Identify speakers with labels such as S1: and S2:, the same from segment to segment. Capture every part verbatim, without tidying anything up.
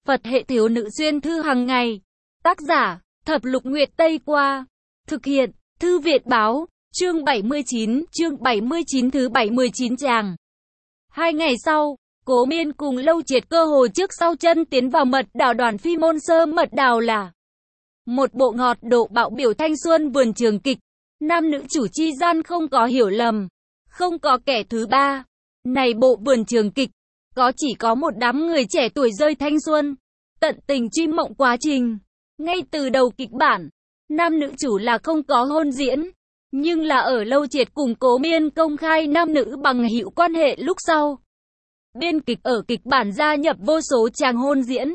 S1: Phật hệ thiếu nữ xuyên thư hàng ngày. Tác giả, Thập Lục Nguyệt Tây Qua. Thực hiện, Thư Viện Báo. Chương bảy mươi chín, chương bảy mươi chín thứ bảy mươi chín tràng. Hai ngày sau, Cố Miên cùng Lâu Triệt cơ hồ trước sau chân tiến vào mật đảo đoàn Phi Môn Sơ. Mật đảo là một bộ ngọt độ bạo biểu thanh xuân vườn trường kịch. Nam nữ chủ chi gian không có hiểu lầm, không có kẻ thứ ba. Này bộ vườn trường kịch, có chỉ có một đám người trẻ tuổi rơi thanh xuân, tận tình truy mộng quá trình. Ngay từ đầu kịch bản, nam nữ chủ là không có hôn diễn, nhưng là ở Lâu Triệt cùng Cố Miên công khai nam nữ bằng hữu quan hệ lúc sau, biên kịch ở kịch bản gia nhập vô số tràng hôn diễn.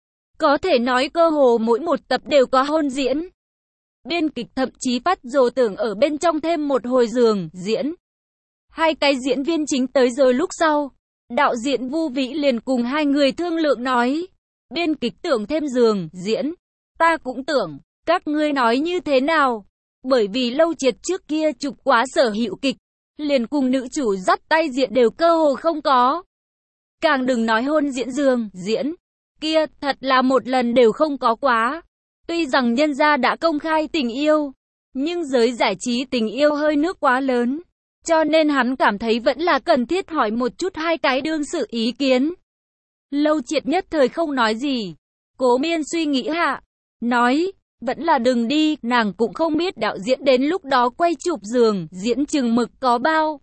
S1: Có thể nói cơ hồ mỗi một tập đều có hôn diễn. Biên kịch thậm chí phát dồ tưởng ở bên trong thêm một hồi giường diễn. Hai cái diễn viên chính tới rồi lúc sau, đạo diễn Vu Vĩ liền cùng hai người thương lượng nói, biên kịch tưởng thêm giường diễn, ta cũng tưởng, các ngươi nói như thế nào? Bởi vì Lâu Triệt trước kia chụp quá sở hữu kịch, liền cùng nữ chủ dắt tay diễn đều cơ hồ không có. Càng đừng nói hôn diễn giường diễn, kia thật là một lần đều không có quá. Tuy rằng nhân gia đã công khai tình yêu, nhưng giới giải trí tình yêu hơi nước quá lớn, cho nên hắn cảm thấy vẫn là cần thiết hỏi một chút hai cái đương sự ý kiến. Lâu Triệt nhất thời không nói gì. Cố Miên suy nghĩ hạ, nói, vẫn là đừng đi, nàng cũng không biết đạo diễn đến lúc đó quay chụp giường diễn chừng mực có bao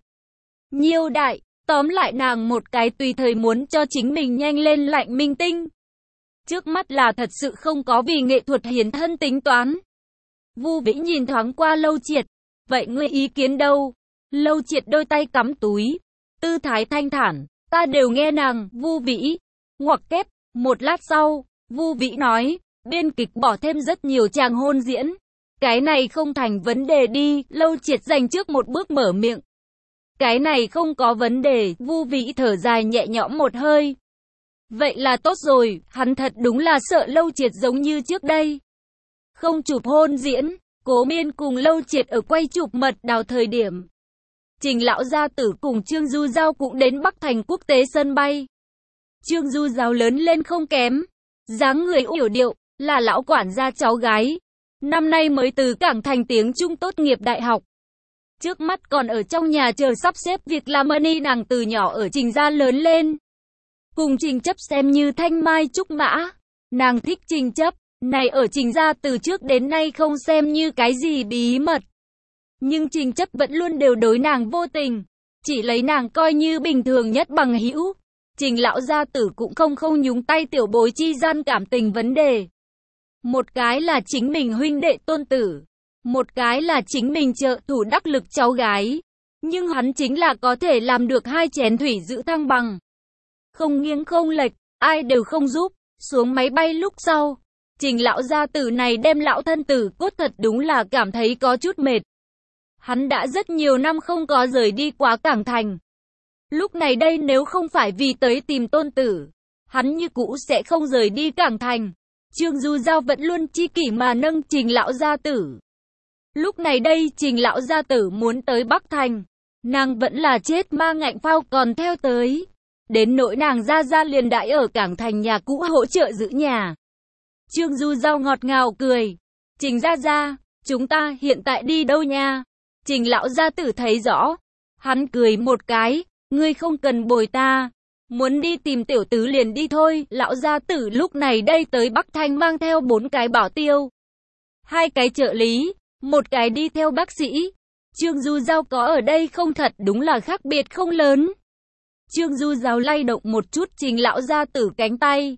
S1: nhiêu đại. Tóm lại nàng một cái tùy thời muốn cho chính mình nhanh lên lạnh minh tinh. Trước mắt là thật sự không có vì nghệ thuật hiến thân tính toán. Vu Vĩ nhìn thoáng qua Lâu Triệt, vậy ngươi ý kiến đâu? Lâu Triệt đôi tay cắm túi, tư thái thanh thản, ta đều nghe nàng. Vu Vĩ ngoặc kép. Một lát sau, Vu Vĩ nói, biên kịch bỏ thêm rất nhiều tràng hôn diễn, cái này không thành vấn đề đi. Lâu Triệt dành trước một bước mở miệng, cái này không có vấn đề. Vu Vĩ thở dài nhẹ nhõm một hơi, vậy là tốt rồi. Hắn thật đúng là sợ Lâu Triệt giống như trước đây không chụp hôn diễn. Cố Miên cùng Lâu Triệt ở quay chụp mật đảo thời điểm, Trình lão gia tử cùng Trương Du Giao cũng đến Bắc Thành quốc tế sân bay. Trương Du Giao lớn lên không kém, dáng người yểu điệu, là lão quản gia cháu gái, năm nay mới từ Cảng Thành tiếng Trung tốt nghiệp đại học. Trước mắt còn ở trong nhà chờ sắp xếp việc làm money. Nàng từ nhỏ ở Trình gia lớn lên, cùng Trình Chấp xem như thanh mai trúc mã. Nàng thích Trình Chấp, này ở Trình gia từ trước đến nay không xem như cái gì bí mật. Nhưng Trình Chấp vẫn luôn đều đối nàng vô tình, chỉ lấy nàng coi như bình thường nhất bằng hữu. Trình lão gia tử cũng không không nhúng tay tiểu bối chi gian cảm tình vấn đề. Một cái là chính mình huynh đệ tôn tử, một cái là chính mình trợ thủ đắc lực cháu gái. Nhưng hắn chính là có thể làm được hai chén thủy giữ thăng bằng, không nghiêng không lệch, ai đều không giúp. Xuống máy bay lúc sau, Trình lão gia tử này đem lão thân tử cốt thật đúng là cảm thấy có chút mệt. Hắn đã rất nhiều năm không có rời đi quá Cảng Thành. Lúc này đây nếu không phải vì tới tìm tôn tử, hắn như cũ sẽ không rời đi Cảng Thành. Trương Du Giao vẫn luôn chi kỷ mà nâng Trình lão gia tử. Lúc này đây Trình lão gia tử muốn tới Bắc Thành, nàng vẫn là chết ma ngạnh phao còn theo tới. Đến nỗi nàng gia gia liền đãi ở Cảng Thành nhà cũ hỗ trợ giữ nhà. Trương Du Giao ngọt ngào cười, Trình gia gia, chúng ta hiện tại đi đâu nha? Trình lão gia tử thấy rõ, hắn cười một cái, ngươi không cần bồi ta, muốn đi tìm tiểu tứ liền đi thôi. Lão gia tử lúc này đây tới Bắc Thành mang theo bốn cái bảo tiêu, hai cái trợ lý, một cái đi theo bác sĩ. Trương Du Giao có ở đây không thật đúng là khác biệt không lớn. Trương Du Giao lay động một chút Trình lão gia tử cánh tay,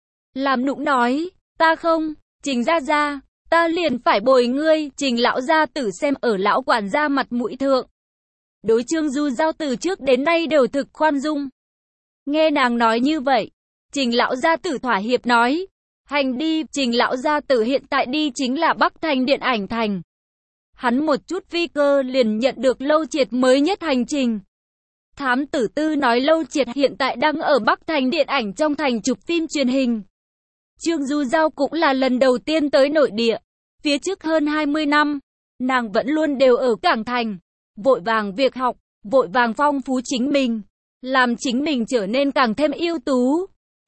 S1: làm nũng nói, ta không, Trình gia gia, ta liền phải bồi ngươi. Trình lão gia tử xem ở lão quản gia mặt mũi thượng, đối Trương Du Giao từ trước đến nay đều thực khoan dung. Nghe nàng nói như vậy, Trình lão gia tử thỏa hiệp nói, hành đi. Trình lão gia tử hiện tại đi chính là Bắc Thành điện ảnh thành. Hắn một chút phi cơ liền nhận được Lâu Triệt mới nhất hành trình. Thám tử Tư nói Lâu Triệt hiện tại đang ở Bắc Thành điện ảnh trong thành chụp phim truyền hình. Trương Du Giao cũng là lần đầu tiên tới nội địa. Phía trước hơn hai mươi năm, nàng vẫn luôn đều ở Cảng Thành, vội vàng việc học, vội vàng phong phú chính mình, làm chính mình trở nên càng thêm ưu tú.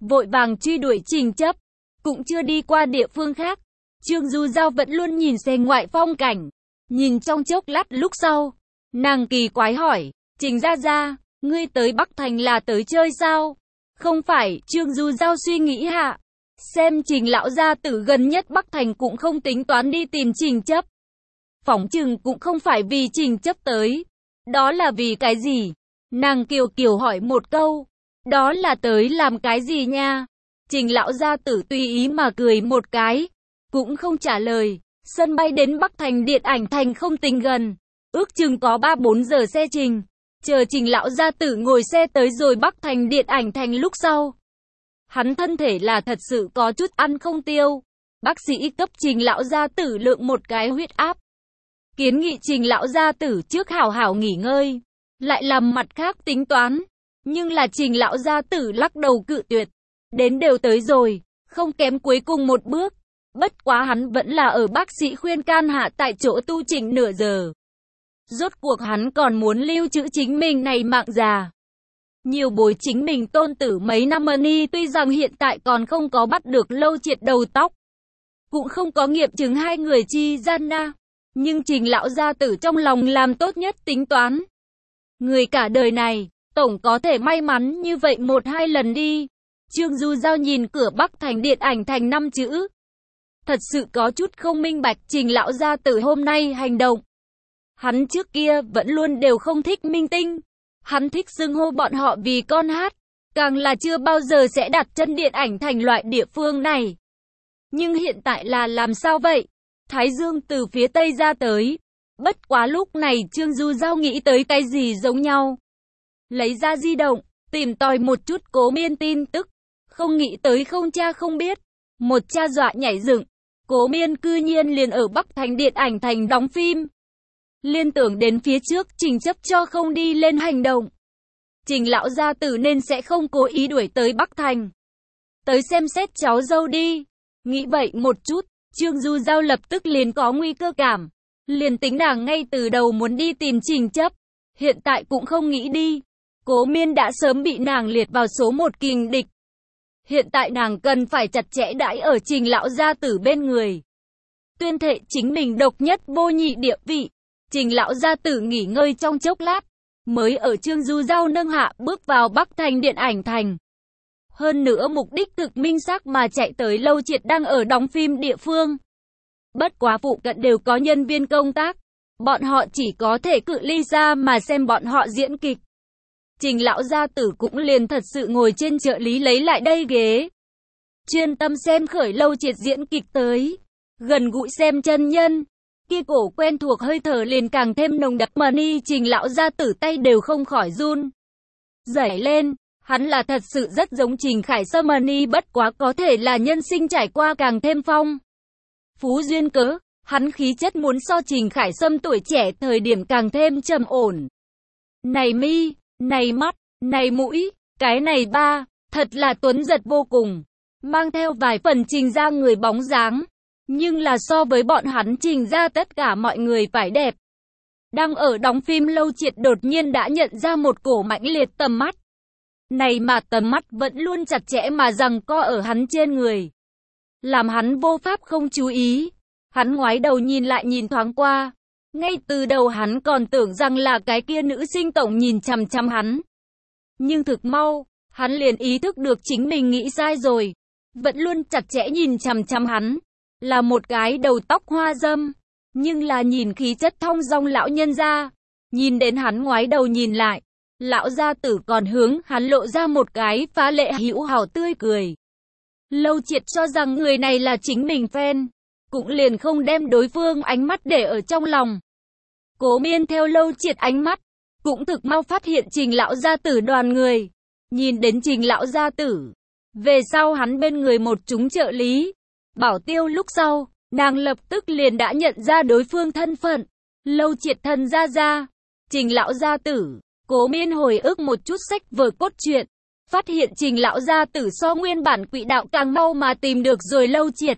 S1: vội vàng truy đuổi Trình Chấp, cũng chưa đi qua địa phương khác. Trương Du Giao vẫn luôn nhìn xe ngoại phong cảnh, nhìn trong chốc lát lúc sau, nàng kỳ quái hỏi, Trình gia gia, ngươi tới Bắc Thành là tới chơi sao? Không phải, Trương Du Giao suy nghĩ hạ, xem Trình lão gia tử gần nhất Bắc Thành cũng không tính toán đi tìm Trình Chấp. Phỏng chừng cũng không phải vì Trình Chấp tới, đó là vì cái gì? Nàng kiều kiều hỏi một câu, đó là tới làm cái gì nha? Trình lão gia tử tùy ý mà cười một cái, cũng không trả lời. Sân bay đến Bắc Thành Điện Ảnh Thành không tính gần, ước chừng có ba bốn giờ xe trình. Chờ Trình lão gia tử ngồi xe tới rồi Bắc Thành Điện Ảnh Thành lúc sau, hắn thân thể là thật sự có chút ăn không tiêu. Bác sĩ cấp Trình lão gia tử lượng một cái huyết áp, kiến nghị Trình lão gia tử trước hảo hảo nghỉ ngơi, lại làm mặt khác tính toán. Nhưng là Trình lão gia tử lắc đầu cự tuyệt. Đến đều tới rồi, không kém cuối cùng một bước. Bất quá hắn vẫn là ở bác sĩ khuyên can hạ tại chỗ tu chỉnh nửa giờ. Rốt cuộc hắn còn muốn lưu trữ chính mình này mạng già. Nhiều bối chính mình tôn tử mấy năm ni tuy rằng hiện tại còn không có bắt được Lâu Triệt đầu tóc, cũng không có nghiệm chứng hai người chi gian na. Nhưng Trình lão gia tử trong lòng làm tốt nhất tính toán. Người cả đời này, tổng có thể may mắn như vậy một hai lần đi. Trương Du Giao nhìn cửa Bắc Thành Điện Ảnh Thành năm chữ. Thật sự có chút không minh bạch Trình lão gia tử hôm nay hành động. Hắn trước kia vẫn luôn đều không thích minh tinh. Hắn thích xưng hô bọn họ vì con hát. Càng là chưa bao giờ sẽ đặt chân Điện Ảnh Thành loại địa phương này. Nhưng hiện tại là làm sao vậy? Thái Dương từ phía tây ra tới. Bất quá lúc này Trương Du Giao nghĩ tới cái gì giống nhau. Lấy ra di động, tìm tòi một chút Cố Miên tin tức. Không nghĩ tới không cha không biết. Một cha dọa nhảy dựng. Cố Miên cư nhiên liền ở Bắc Thành Điện Ảnh Thành đóng phim. Liên tưởng đến phía trước Trình Chấp cho không đi lên hành động. Trình lão gia tử nên sẽ không cố ý đuổi tới Bắc Thành. Tới xem xét cháu dâu đi. Nghĩ vậy một chút, Trương Du Giao lập tức liền có nguy cơ cảm. Liền tính nàng ngay từ đầu muốn đi tìm Trình Chấp, hiện tại cũng không nghĩ đi. Cố Miên đã sớm bị nàng liệt vào số một kình địch. Hiện tại nàng cần phải chặt chẽ đãi ở Trình lão gia tử bên người. Tuyên thệ chính mình độc nhất vô nhị địa vị. Trình lão gia tử nghỉ ngơi trong chốc lát, mới ở Trương Du Giao nâng hạ bước vào Bắc Thành Điện Ảnh Thành. Hơn nữa mục đích cực minh xác mà chạy tới Lâu Triệt đang ở đóng phim địa phương. Bất quá phụ cận đều có nhân viên công tác, bọn họ chỉ có thể cự ly xa mà xem bọn họ diễn kịch. Trình lão gia tử cũng liền thật sự ngồi trên trợ lý lấy lại đây ghế, chuyên tâm xem khởi Lâu Triệt diễn kịch tới, gần gũi xem chân nhân. Kia cổ quen thuộc hơi thở liền càng thêm nồng đặc mà ni Trình lão gia tử tay đều không khỏi run rẩy lên. Hắn là thật sự rất giống Trình Khải Sâm mà ni, bất quá có thể là nhân sinh trải qua càng thêm phong phú duyên cớ, hắn khí chất muốn so Trình Khải Sâm tuổi trẻ thời điểm càng thêm trầm ổn. Này mi, này mắt, này mũi, cái này ba, thật là tuấn giật vô cùng, mang theo vài phần Trình ra người bóng dáng. Nhưng là so với bọn hắn Trình ra tất cả mọi người phải đẹp. Đang ở đóng phim Lâu Triệt đột nhiên đã nhận ra một cổ mãnh liệt tầm mắt. Này mà tầm mắt vẫn luôn chặt chẽ mà giằng co ở hắn trên người, làm hắn vô pháp không chú ý. Hắn ngoái đầu nhìn lại nhìn thoáng qua. Ngay từ đầu hắn còn tưởng rằng là cái kia nữ sinh tổng nhìn chằm chằm hắn. Nhưng thực mau, hắn liền ý thức được chính mình nghĩ sai rồi. Vẫn luôn chặt chẽ nhìn chằm chằm hắn là một cái đầu tóc hoa râm, nhưng là nhìn khí chất thong dong lão nhân gia. Nhìn đến hắn ngoái đầu nhìn lại, lão gia tử còn hướng hắn lộ ra một cái phá lệ hữu hảo tươi cười. Lâu Triệt cho rằng người này là chính mình fan, cũng liền không đem đối phương ánh mắt để ở trong lòng. Cố Miên theo Lâu Triệt ánh mắt, cũng thực mau phát hiện Trình lão gia tử đoàn người. Nhìn đến Trình lão gia tử, về sau hắn bên người một chúng trợ lý, bảo tiêu lúc sau, nàng lập tức liền đã nhận ra đối phương thân phận. Lâu Triệt thân gia gia, Trình lão gia tử. Cố Miên hồi ức một chút sách vở cốt truyện, phát hiện Trình lão gia tử so nguyên bản quỹ đạo càng mau mà tìm được rồi Lâu Triệt.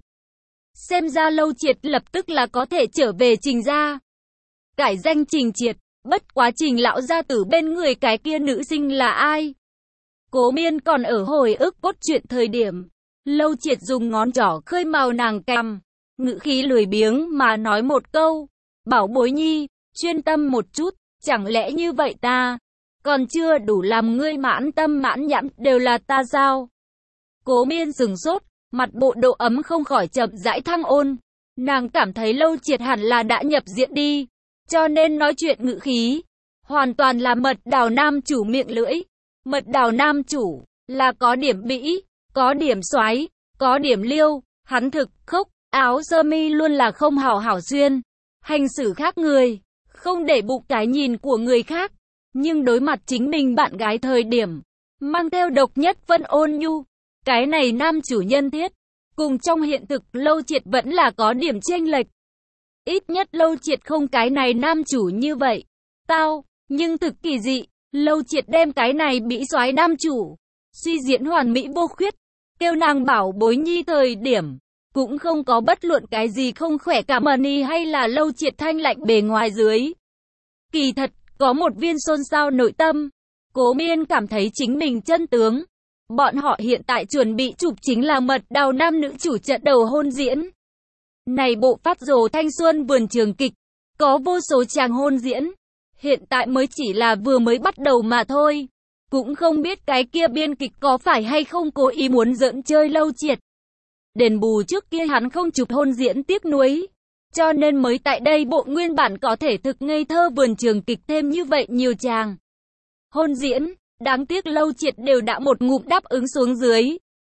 S1: Xem ra Lâu Triệt lập tức là có thể trở về Trình gia, cải danh Trình Triệt. Bất quá Trình lão gia tử bên người cái kia nữ sinh là ai? Cố Miên còn ở hồi ức cốt truyện thời điểm Lâu Triệt dùng ngón trỏ khơi màu nàng cằm, ngữ khí lười biếng mà nói một câu, bảo bối nhi, chuyên tâm một chút, chẳng lẽ như vậy ta còn chưa đủ làm ngươi mãn tâm mãn nhãn, đều là ta sao? Cố Miên sừng sốt, mặt bộ độ ấm không khỏi chậm rãi thăng ôn. Nàng cảm thấy Lâu Triệt hẳn là đã nhập diện đi, cho nên nói chuyện ngữ khí hoàn toàn là mật đào nam chủ miệng lưỡi. Mật đào nam chủ là có điểm bĩ, có điểm xoái, có điểm liêu, hắn thực khốc, áo sơ mi luôn là không hảo hảo xuyên, hành xử khác người, không để bụng cái nhìn của người khác, nhưng đối mặt chính mình bạn gái thời điểm mang theo độc nhất phân ôn nhu. Cái này nam chủ nhân thiết, cùng trong hiện thực Lâu Triệt vẫn là có điểm chênh lệch. Ít nhất Lâu Triệt không cái này nam chủ như vậy. Tao, nhưng thực kỳ dị, Lâu Triệt đem cái này bĩ soái nam chủ suy diễn hoàn mỹ vô khuyết, kêu nàng bảo bối nhi thời điểm cũng không có bất luận cái gì không khỏe cả mờ ni hay là Lâu Triệt thanh lạnh bề ngoài dưới. Kỳ thật, có một viên xôn xao nội tâm. Cố Miên cảm thấy chính mình chân tướng. Bọn họ hiện tại chuẩn bị chụp chính là mật đào nam nữ chủ trận đầu hôn diễn. Này bộ phát rồ thanh xuân vườn trường kịch, có vô số chàng hôn diễn. Hiện tại mới chỉ là vừa mới bắt đầu mà thôi. Cũng không biết cái kia biên kịch có phải hay không cố ý muốn giỡn chơi Lâu Triệt. Đền bù trước kia hắn không chụp hôn diễn tiếc nuối, cho nên mới tại đây bộ nguyên bản có thể thực ngây thơ vườn trường kịch thêm như vậy nhiều chàng hôn diễn. Đáng tiếc Lâu Triệt đều đã một ngụm đáp ứng xuống dưới.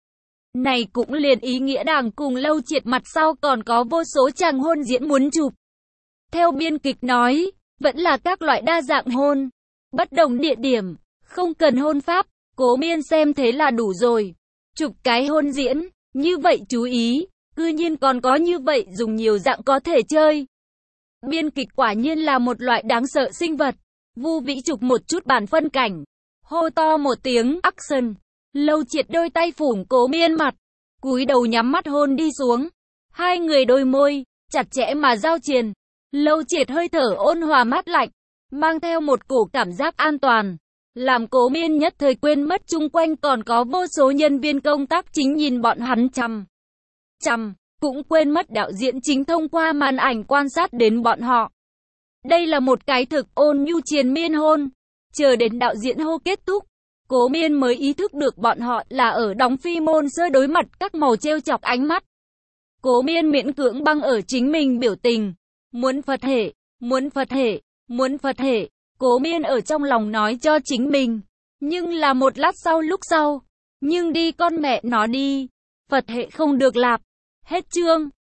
S1: Này cũng liền ý nghĩa đàng cùng Lâu Triệt mặt sau còn có vô số chàng hôn diễn muốn chụp. Theo biên kịch nói, vẫn là các loại đa dạng hôn, bất đồng địa điểm, không cần hôn pháp. Cố Miên xem thế là đủ rồi. Chụp cái hôn diễn, như vậy chú ý, cư nhiên còn có như vậy dùng nhiều dạng có thể chơi. Biên kịch quả nhiên là một loại đáng sợ sinh vật. Vu Vĩ chụp một chút bản phân cảnh, hô to một tiếng action. Lâu Triệt đôi tay phủng Cố Miên mặt, cúi đầu nhắm mắt hôn đi xuống. Hai người đôi môi chặt chẽ mà giao triền. Lâu Triệt hơi thở ôn hòa mát lạnh, mang theo một cổ cảm giác an toàn, làm Cố Miên nhất thời quên mất chung quanh còn có vô số nhân viên công tác chính nhìn bọn hắn chằm chằm, cũng quên mất đạo diễn chính thông qua màn ảnh quan sát đến bọn họ. Đây là một cái thực ôn nhu triền miên hôn. Chờ đến đạo diễn hô kết thúc, Cố Miên mới ý thức được bọn họ là ở đóng phi môn sơ đối mặt các màu trêu chọc ánh mắt. Cố Miên miễn cưỡng băng ở chính mình biểu tình. Muốn Phật hệ, muốn Phật hệ, muốn Phật hệ. Cố Miên ở trong lòng nói cho chính mình. Nhưng là một lát sau lúc sau. Nhưng đi con mẹ nó đi. Phật hệ không được lạp. Hết chương.